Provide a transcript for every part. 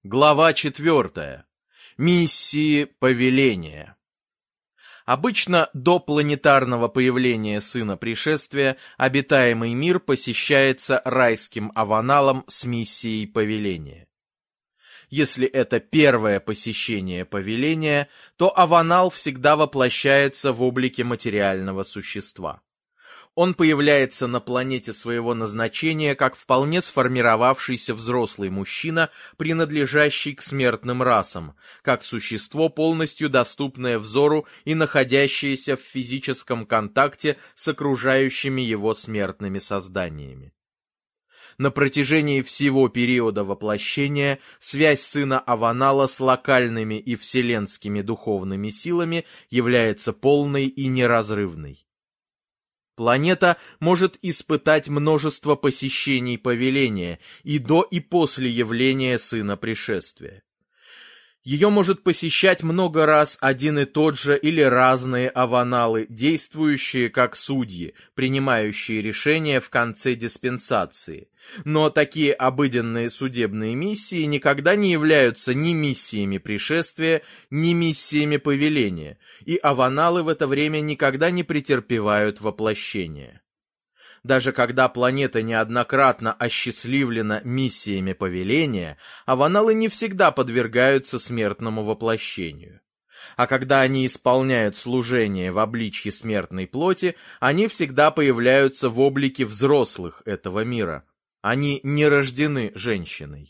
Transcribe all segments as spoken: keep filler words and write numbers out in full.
Глава четвертая. Миссии повеления. Обычно до планетарного появления Сына Пришествия обитаемый мир посещается райским аваналом с миссией повеления. Если это первое посещение повеления, то аванал всегда воплощается в облике материального существа. Он появляется на планете своего назначения как вполне сформировавшийся взрослый мужчина, принадлежащий к смертным расам, как существо, полностью доступное взору и находящееся в физическом контакте с окружающими его смертными созданиями. На протяжении всего периода воплощения связь сына Аванала с локальными и вселенскими духовными силами является полной и неразрывной. Планета может испытать множество посещений повеления и до и после явления Сына Пришествия. Ее может посещать много раз один и тот же или разные аваналы, действующие как судьи, принимающие решения в конце диспенсации. Но такие обыденные судебные миссии никогда не являются ни миссиями пришествия, ни миссиями повеления, и аваналы в это время никогда не претерпевают воплощения. Даже когда планета неоднократно осчастливлена миссиями повеления, аваналы не всегда подвергаются смертному воплощению. А когда они исполняют служение в обличье смертной плоти, они всегда появляются в облике взрослых этого мира. Они не рождены женщиной.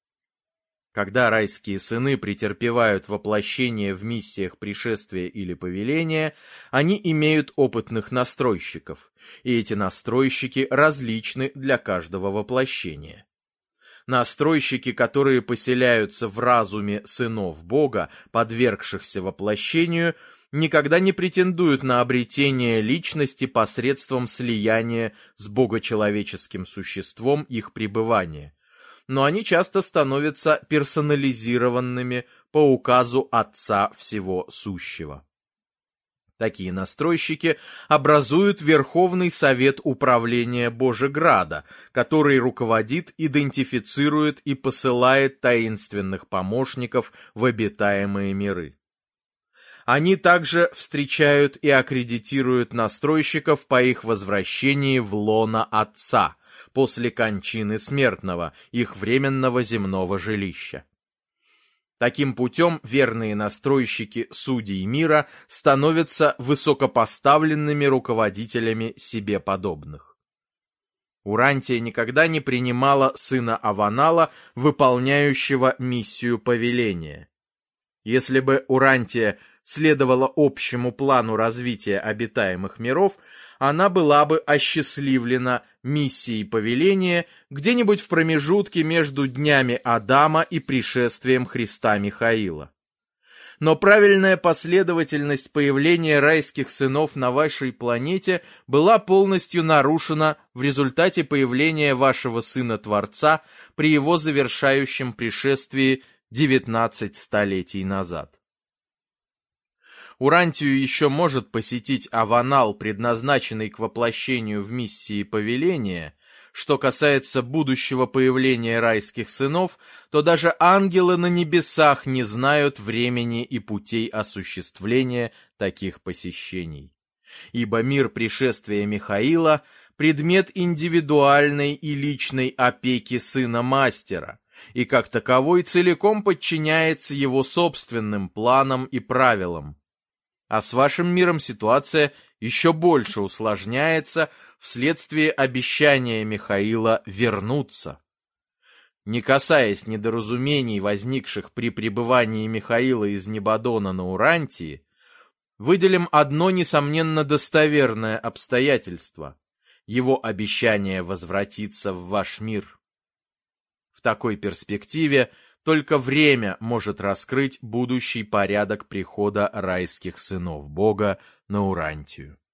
Когда райские сыны претерпевают воплощение в миссиях пришествия или повеления, они имеют опытных настройщиков, и эти настройщики различны для каждого воплощения. Настройщики, которые поселяются в разуме сынов Бога, подвергшихся воплощению, никогда не претендуют на обретение личности посредством слияния с богочеловеческим существом их пребывания, но они часто становятся персонализированными по указу Отца Всего Сущего. Такие настройщики образуют Верховный Совет Управления Божеграда, который руководит, идентифицирует и посылает таинственных помощников в обитаемые миры. Они также встречают и аккредитируют настройщиков по их возвращении в лоно Отца, после кончины смертного, их временного земного жилища. Таким путем верные настройщики судей мира становятся высокопоставленными руководителями себе подобных. Урантия никогда не принимала сына Аванала, выполняющего миссию повеления. Если бы Урантия следовала общему плану развития обитаемых миров, она была бы осчастливлена миссией повеления где-нибудь в промежутке между днями Адама и пришествием Христа Михаила. Но правильная последовательность появления райских сынов на вашей планете была полностью нарушена в результате появления вашего Сына-Творца при его завершающем пришествии девятнадцать столетий назад. Урантию еще может посетить аванал, предназначенный к воплощению в миссии повеления. Что касается будущего появления райских сынов, то даже ангелы на небесах не знают времени и путей осуществления таких посещений. Ибо мир пришествия Михаила — предмет индивидуальной и личной опеки сына мастера, и как таковой целиком подчиняется его собственным планам и правилам. А с вашим миром ситуация еще больше усложняется вследствие обещания Михаила вернуться. Не касаясь недоразумений, возникших при пребывании Михаила из Небодона на Урантии, выделим одно несомненно достоверное обстоятельство — его обещание возвратиться в ваш мир. В такой перспективе только время может раскрыть будущий порядок прихода райских сынов Бога на Урантию.